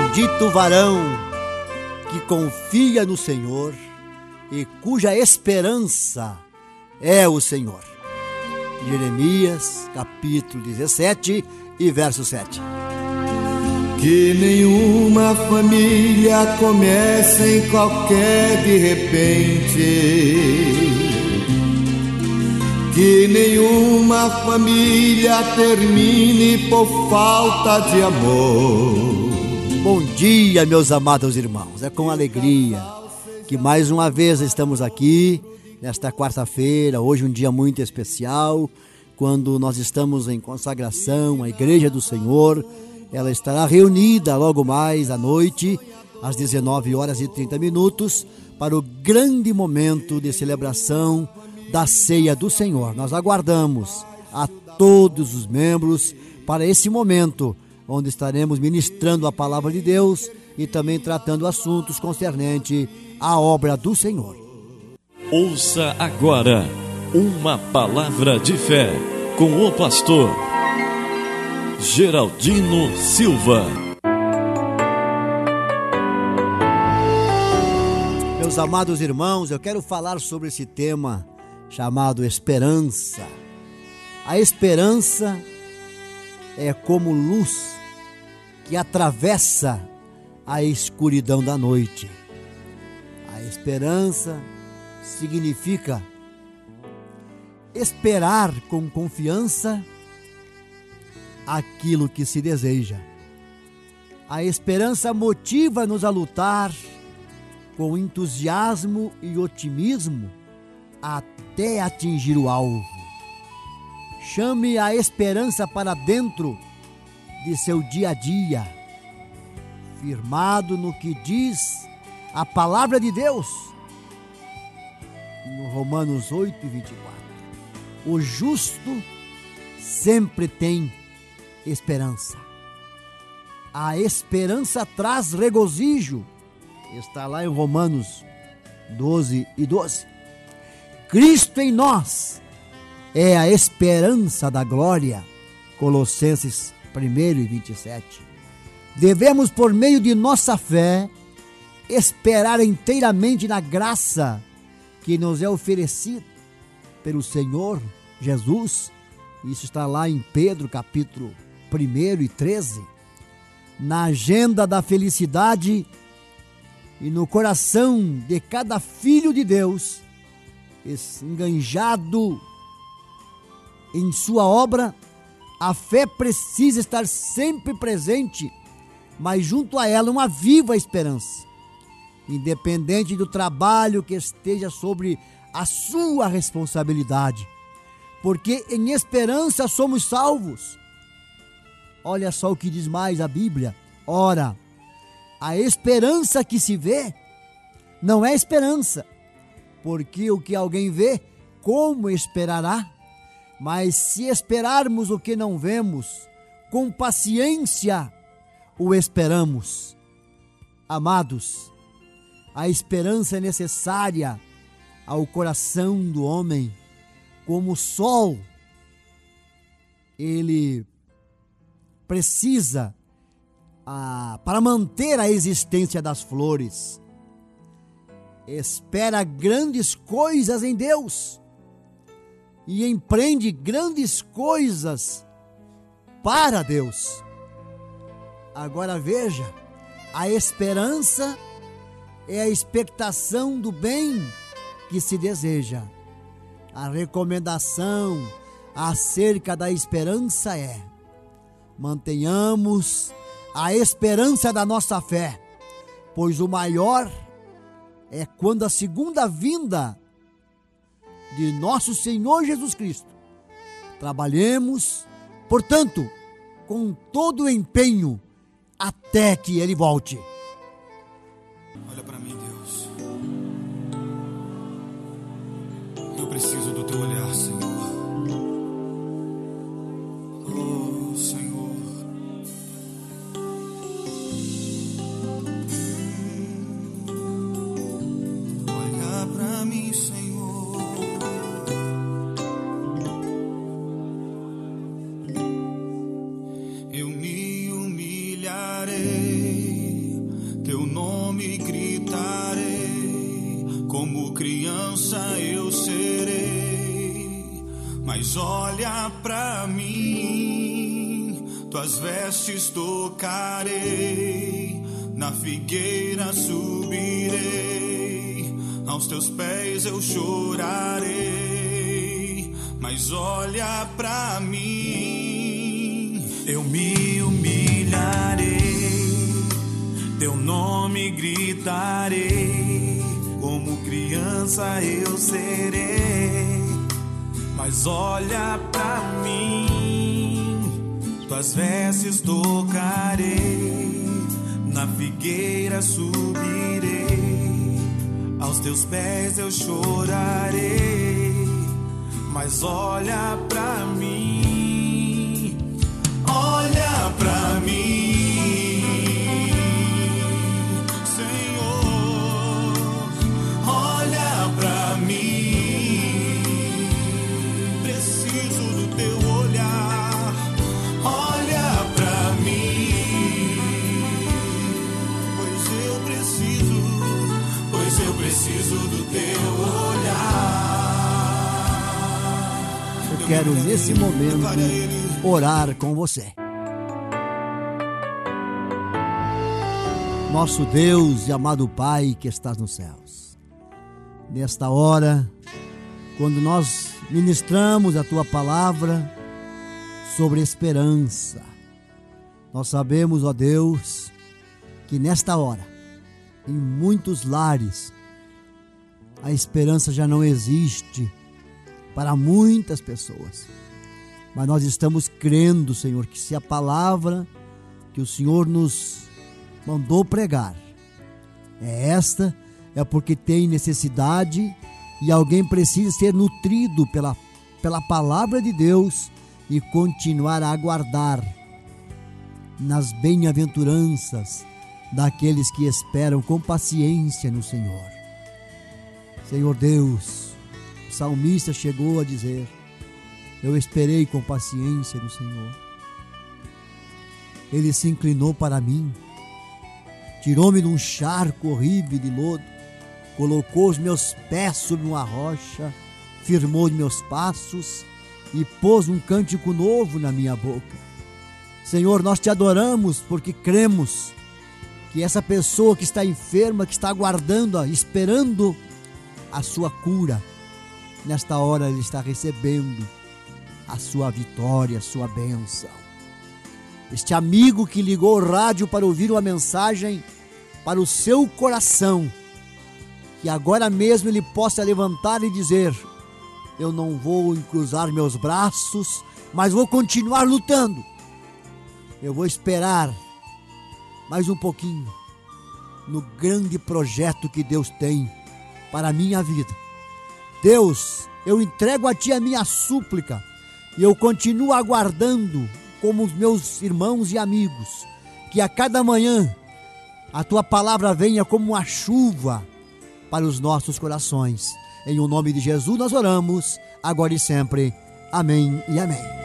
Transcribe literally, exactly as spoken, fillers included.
Bendito o varão que confia no Senhor e cuja esperança é o Senhor. Jeremias, capítulo dezessete e verso sete. Que nenhuma família comece em qualquer de repente, que nenhuma família termine por falta de amor. Bom dia, meus amados irmãos, é com alegria que mais uma vez estamos aqui nesta quarta-feira, hoje um dia muito especial, quando nós estamos em consagração à Igreja do Senhor. Ela estará reunida logo mais à noite, às dezenove horas e trinta minutos, para o grande momento de celebração da ceia do Senhor. Nós aguardamos a todos os membros para esse momento, onde estaremos ministrando a palavra de Deus e também tratando assuntos concernentes à obra do Senhor. Ouça agora uma palavra de fé com o pastor Geraldino Silva. Meus amados irmãos, eu quero falar sobre esse tema chamado esperança. A esperança é como luz que atravessa a escuridão da noite. A esperança significa esperar com confiança aquilo que se deseja. A esperança motiva-nos a lutar com entusiasmo e otimismo até atingir o alvo. Chame a esperança para dentro de seu dia a dia, firmado no que diz a palavra de Deus, no Romanos oito, vinte e quatro. O justo sempre tem esperança. A esperança traz regozijo, está lá em Romanos doze e doze. Cristo em nós é a esperança da glória, Colossenses um e vinte e sete. Devemos, por meio de nossa fé, esperar inteiramente na graça que nos é oferecida pelo Senhor Jesus. Isso está lá em Pedro, capítulo um e treze. Na agenda da felicidade e no coração de cada filho de Deus, enganjado em sua obra, a fé precisa estar sempre presente, mas junto a ela uma viva esperança, independente do trabalho que esteja sobre a sua responsabilidade, porque em esperança somos salvos. Olha só o que diz mais a Bíblia. Ora, a esperança que se vê não é esperança, porque o que alguém vê, como esperará? Mas se esperarmos o que não vemos, com paciência o esperamos. Amados, a esperança é necessária ao coração do homem, como o sol. Ele precisa ah, para manter a existência das flores. Espera grandes coisas em Deus e empreende grandes coisas para Deus. Agora veja, a esperança é a expectação do bem que se deseja. A recomendação acerca da esperança é: mantenhamos a esperança da nossa fé, pois o maior é quando a segunda vinda de nosso Senhor Jesus Cristo. Trabalhemos, portanto, com todo o empenho até que Ele volte. Olha para mim, Deus. Eu preciso do teu olhar, Senhor. Oh, Senhor. Olha para mim, Senhor. Eu me humilharei teu nome gritarei, como criança eu serei. Mas olha pra mim, tuas vestes tocarei, na figueira subirei, aos teus pés eu chorarei. Mas olha pra mim, eu me humilharei, teu nome gritarei, como criança eu serei. Mas olha pra mim, tuas vestes tocarei, na figueira subirei, aos teus pés eu chorarei. Mas olha pra mim, olha pra mim, Senhor, olha pra mim. Preciso do teu olhar, olha pra mim, pois eu preciso, pois eu preciso do teu olhar. Eu quero nesse momento orar com você. Nosso Deus e amado Pai que estás nos céus, nesta hora, quando nós ministramos a tua palavra sobre esperança, nós sabemos, ó Deus, que nesta hora, em muitos lares, a esperança já não existe para muitas pessoas. Mas nós estamos crendo, Senhor, que se a palavra que o Senhor nos mandou pregar é esta, é porque tem necessidade e alguém precisa ser nutrido pela, pela palavra de Deus e continuar a aguardar nas bem-aventuranças daqueles que esperam com paciência no Senhor. Senhor Deus, o salmista chegou a dizer: eu esperei com paciência no Senhor. Ele se inclinou para mim, tirou-me de um charco horrível de lodo, colocou os meus pés sobre uma rocha, firmou os meus passos e pôs um cântico novo na minha boca. Senhor, nós te adoramos porque cremos que essa pessoa que está enferma, que está aguardando, esperando a sua cura, nesta hora ele está recebendo a sua vitória, a sua bênção. Este amigo que ligou o rádio para ouvir uma mensagem para o seu coração, que agora mesmo ele possa levantar e dizer: eu não vou cruzar meus braços, mas vou continuar lutando. Eu vou esperar mais um pouquinho no grande projeto que Deus tem para a minha vida. Deus, eu entrego a Ti a minha súplica e eu continuo aguardando, como os meus irmãos e amigos, que a cada manhã a Tua palavra venha como uma chuva para os nossos corações. Em o nome de Jesus nós oramos, agora e sempre. Amém e amém.